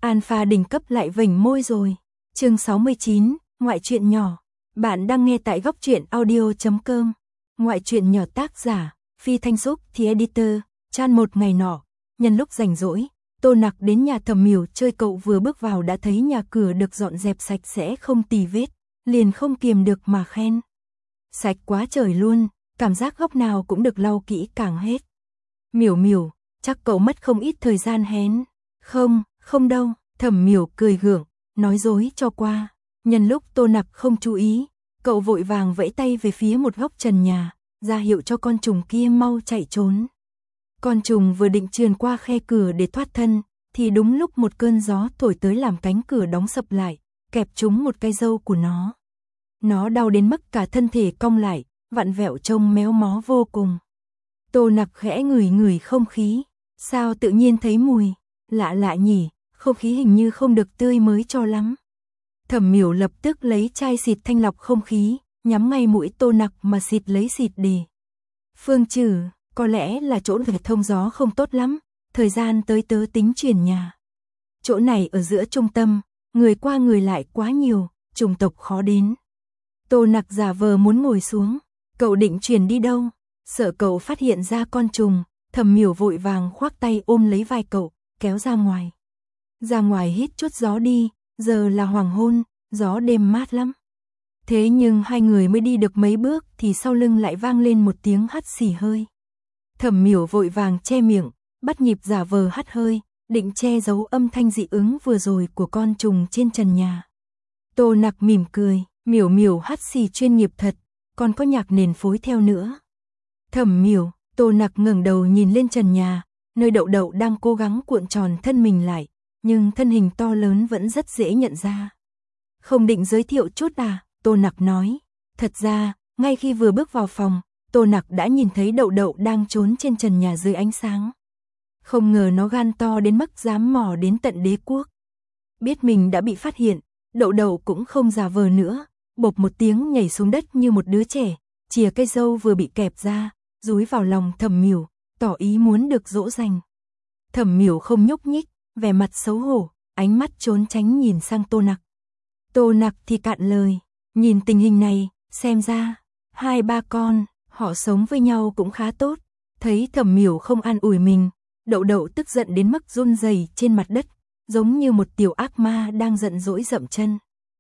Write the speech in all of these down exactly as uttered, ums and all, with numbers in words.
Alpha đỉnh cấp lại vểnh môi rồi. Chương sáu mươi chín, ngoại truyện nhỏ. Bạn đang nghe tại góc truyện audio chấm com. Ngoại truyện nhỏ tác giả, Phi Thanh Xúc thì editor, chan một ngày nọ, nhân lúc rảnh rỗi, Tô Nặc đến nhà Thẩm Miểu chơi, cậu vừa bước vào đã thấy nhà cửa được dọn dẹp sạch sẽ không tì vết, liền không kiềm được mà khen. Sạch quá trời luôn, cảm giác góc nào cũng được lau kỹ càng hết. Miểu Miểu, chắc cậu mất không ít thời gian hén. Không, không đâu, Thẩm Miểu cười gượng, nói dối cho qua. Nhân lúc Tô Nặc không chú ý, cậu vội vàng vẫy tay về phía một góc trần nhà, ra hiệu cho con trùng kia mau chạy trốn. Con trùng vừa định trườn qua khe cửa để thoát thân, thì đúng lúc một cơn gió thổi tới làm cánh cửa đóng sập lại, kẹp trúng một cây râu của nó. Nó đau đến mức cả thân thể cong lại, vặn vẹo trông méo mó vô cùng. Tô Nặc khẽ ngửi ngửi không khí, sao tự nhiên thấy mùi, lạ lạ nhỉ, không khí hình như không được tươi mới cho lắm. Thẩm Miểu lập tức lấy chai xịt thanh lọc không khí, nhắm ngay mũi Tô Nặc mà xịt lấy xịt đi. Phương Trừ, có lẽ là chỗ về thông gió không tốt lắm, thời gian tới tớ tính chuyển nhà. Chỗ này ở giữa trung tâm, người qua người lại quá nhiều, chủng tộc khó đến. Tô Nặc giả vờ muốn ngồi xuống, cậu định chuyển đi đâu? Sợ cậu phát hiện ra con trùng, Thẩm Miểu vội vàng khoác tay ôm lấy vai cậu, kéo ra ngoài. Ra ngoài hít chút gió đi, giờ là hoàng hôn, gió đêm mát lắm. Thế nhưng hai người mới đi được mấy bước thì sau lưng lại vang lên một tiếng hắt xì hơi. Thẩm Miểu vội vàng che miệng, bắt nhịp giả vờ hắt hơi, định che giấu âm thanh dị ứng vừa rồi của con trùng trên trần nhà. Tô Nặc mỉm cười, Miểu Miểu hắt xì chuyên nghiệp thật, còn có nhạc nền phối theo nữa. Thẩm Miểu, Tô Nặc ngẩng đầu nhìn lên trần nhà, nơi Đậu Đậu đang cố gắng cuộn tròn thân mình lại, nhưng thân hình to lớn vẫn rất dễ nhận ra. Không định giới thiệu chút à? Tô Nặc nói. Thật ra, ngay khi vừa bước vào phòng, Tô Nặc đã nhìn thấy Đậu Đậu đang trốn trên trần nhà dưới ánh sáng. Không ngờ nó gan to đến mức dám mò đến tận đế quốc. Biết mình đã bị phát hiện, Đậu Đậu cũng không giả vờ nữa, bộp một tiếng nhảy xuống đất như một đứa trẻ, chìa cây râu vừa bị kẹp ra, dúi vào lòng Thẩm Miểu, tỏ ý muốn được dỗ dành. Thẩm Miểu không nhúc nhích, vẻ mặt xấu hổ, ánh mắt trốn tránh nhìn sang Tô Nặc. Tô Nặc thì cạn lời, nhìn tình hình này, xem ra, hai ba con, họ sống với nhau cũng khá tốt. Thấy Thẩm Miểu không an ủi mình, Đậu Đậu tức giận đến mức run rẩy trên mặt đất, giống như một tiểu ác ma đang giận dỗi dậm chân.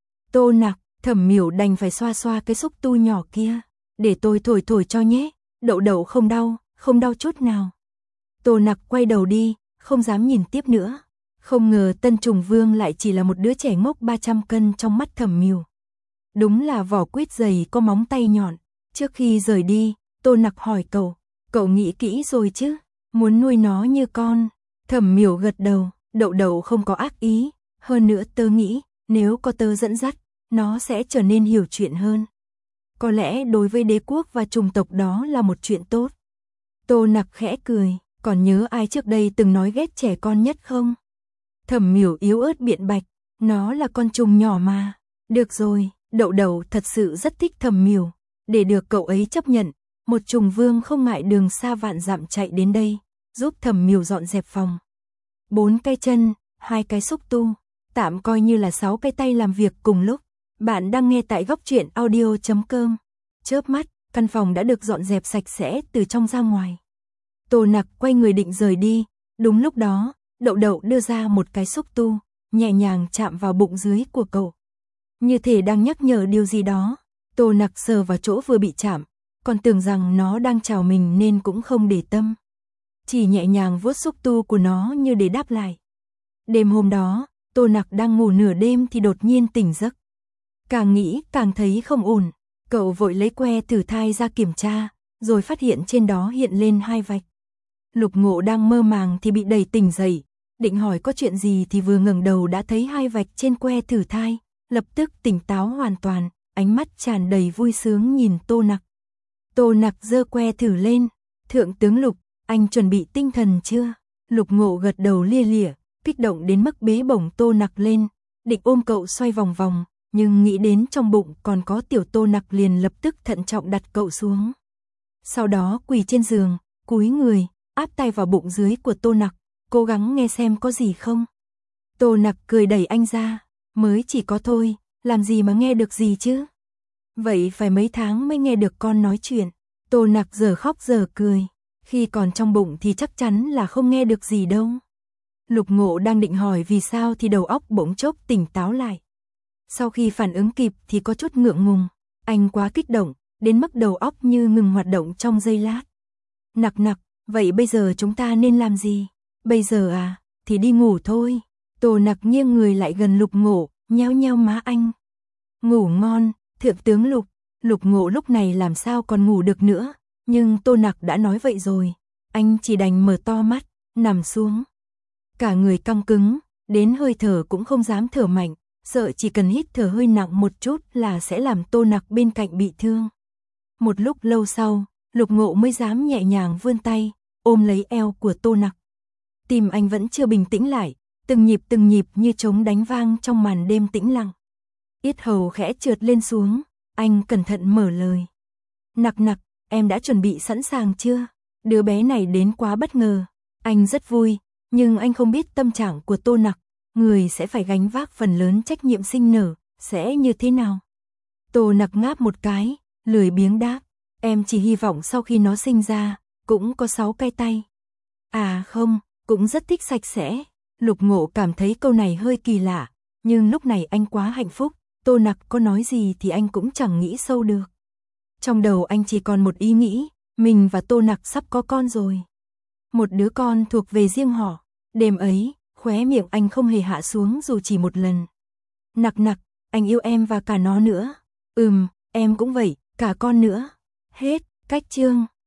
Tô Nặc, Thẩm Miểu đành phải xoa xoa cái xúc tu nhỏ kia, để tôi thổi thổi cho nhé. Đậu Đậu không đau, không đau chút nào. Tô Nặc quay đầu đi, không dám nhìn tiếp nữa. Không ngờ Tân Trùng Vương lại chỉ là một đứa trẻ ngốc ba trăm cân trong mắt Thẩm Miểu. Đúng là vỏ quýt dày có móng tay nhọn. Trước khi rời đi, Tô Nặc hỏi cậu, cậu nghĩ kỹ rồi chứ, muốn nuôi nó như con. Thẩm Miểu gật đầu, Đậu Đậu không có ác ý, hơn nữa tớ nghĩ, nếu có tớ dẫn dắt, nó sẽ trở nên hiểu chuyện hơn. Có lẽ đối với đế quốc và chủng tộc đó là một chuyện tốt. Tô Nặc khẽ cười, còn nhớ ai trước đây từng nói ghét trẻ con nhất không? Thẩm Miểu yếu ớt biện bạch, nó là con trùng nhỏ mà. Được rồi, Đậu Đậu thật sự rất thích Thẩm Miểu, để được cậu ấy chấp nhận, một trùng vương không ngại đường xa vạn dặm chạy đến đây, giúp Thẩm Miểu dọn dẹp phòng. Bốn cái chân, hai cái xúc tu, tạm coi như là sáu cái tay làm việc cùng lúc. Bạn đang nghe tại góc truyện audio chấm com. Chớp mắt, căn phòng đã được dọn dẹp sạch sẽ từ trong ra ngoài. Tô Nặc quay người định rời đi, đúng lúc đó, Đậu Đậu đưa ra một cái xúc tu, nhẹ nhàng chạm vào bụng dưới của cậu. Như thể đang nhắc nhở điều gì đó, Tô Nặc sờ vào chỗ vừa bị chạm, còn tưởng rằng nó đang chào mình nên cũng không để tâm. Chỉ nhẹ nhàng vuốt xúc tu của nó như để đáp lại. Đêm hôm đó, Tô Nặc đang ngủ nửa đêm thì đột nhiên tỉnh giấc. Càng nghĩ càng thấy không ổn, cậu vội lấy que thử thai ra kiểm tra, rồi phát hiện trên đó hiện lên hai vạch. Lục Ngộ đang mơ màng thì bị đẩy tỉnh dậy, định hỏi có chuyện gì thì vừa ngẩng đầu đã thấy hai vạch trên que thử thai, lập tức tỉnh táo hoàn toàn, ánh mắt tràn đầy vui sướng nhìn Tô Nặc. Tô Nặc giơ que thử lên, "Thượng tướng Lục, anh chuẩn bị tinh thần chưa?" Lục Ngộ gật đầu lia lịa, kích động đến mức bế bổng Tô Nặc lên, định ôm cậu xoay vòng vòng, nhưng nghĩ đến trong bụng còn có tiểu Tô Nặc liền lập tức thận trọng đặt cậu xuống. Sau đó quỳ trên giường, cúi người, áp tay vào bụng dưới của Tô Nặc, cố gắng nghe xem có gì không. Tô Nặc cười đẩy anh ra, mới chỉ có thôi, làm gì mà nghe được gì chứ? Vậy phải mấy tháng mới nghe được con nói chuyện. Tô Nặc giờ khóc giờ cười, khi còn trong bụng thì chắc chắn là không nghe được gì đâu. Lục Ngộ đang định hỏi vì sao thì đầu óc bỗng chốc tỉnh táo lại. Sau khi phản ứng kịp thì có chút ngượng ngùng, anh quá kích động, đến mức đầu óc như ngừng hoạt động trong giây lát. Nặc nặc, vậy bây giờ chúng ta nên làm gì? Bây giờ à, thì đi ngủ thôi. Tô Nặc nghiêng người lại gần Lục Ngộ, nheo nheo má anh. Ngủ ngon, thượng tướng Lục. Lục Ngộ lúc này làm sao còn ngủ được nữa, nhưng Tô Nặc đã nói vậy rồi, anh chỉ đành mở to mắt, nằm xuống. Cả người căng cứng, đến hơi thở cũng không dám thở mạnh, sợ chỉ cần hít thở hơi nặng một chút là sẽ làm Tô Nặc bên cạnh bị thương. Một lúc lâu sau, Lục Ngộ mới dám nhẹ nhàng vươn tay, ôm lấy eo của Tô Nặc. Tim anh vẫn chưa bình tĩnh lại, từng nhịp từng nhịp như trống đánh vang trong màn đêm tĩnh lặng. Yết hầu khẽ trượt lên xuống, anh cẩn thận mở lời. Nặc nặc, em đã chuẩn bị sẵn sàng chưa? Đứa bé này đến quá bất ngờ. Anh rất vui, nhưng anh không biết tâm trạng của Tô Nặc, người sẽ phải gánh vác phần lớn trách nhiệm sinh nở, sẽ như thế nào? Tô Nặc ngáp một cái, lười biếng đáp, em chỉ hy vọng sau khi nó sinh ra, cũng có sáu cái tay. À không, cũng rất thích sạch sẽ. Lục Ngộ cảm thấy câu này hơi kỳ lạ, nhưng lúc này anh quá hạnh phúc, Tô Nặc có nói gì thì anh cũng chẳng nghĩ sâu được. Trong đầu anh chỉ còn một ý nghĩ, mình và Tô Nặc sắp có con rồi. Một đứa con thuộc về riêng họ. Đêm ấy, khóe miệng anh không hề hạ xuống dù chỉ một lần. Nặc nặc, anh yêu em và cả nó nữa. Ừm, em cũng vậy, cả con nữa. Hết, cách chương.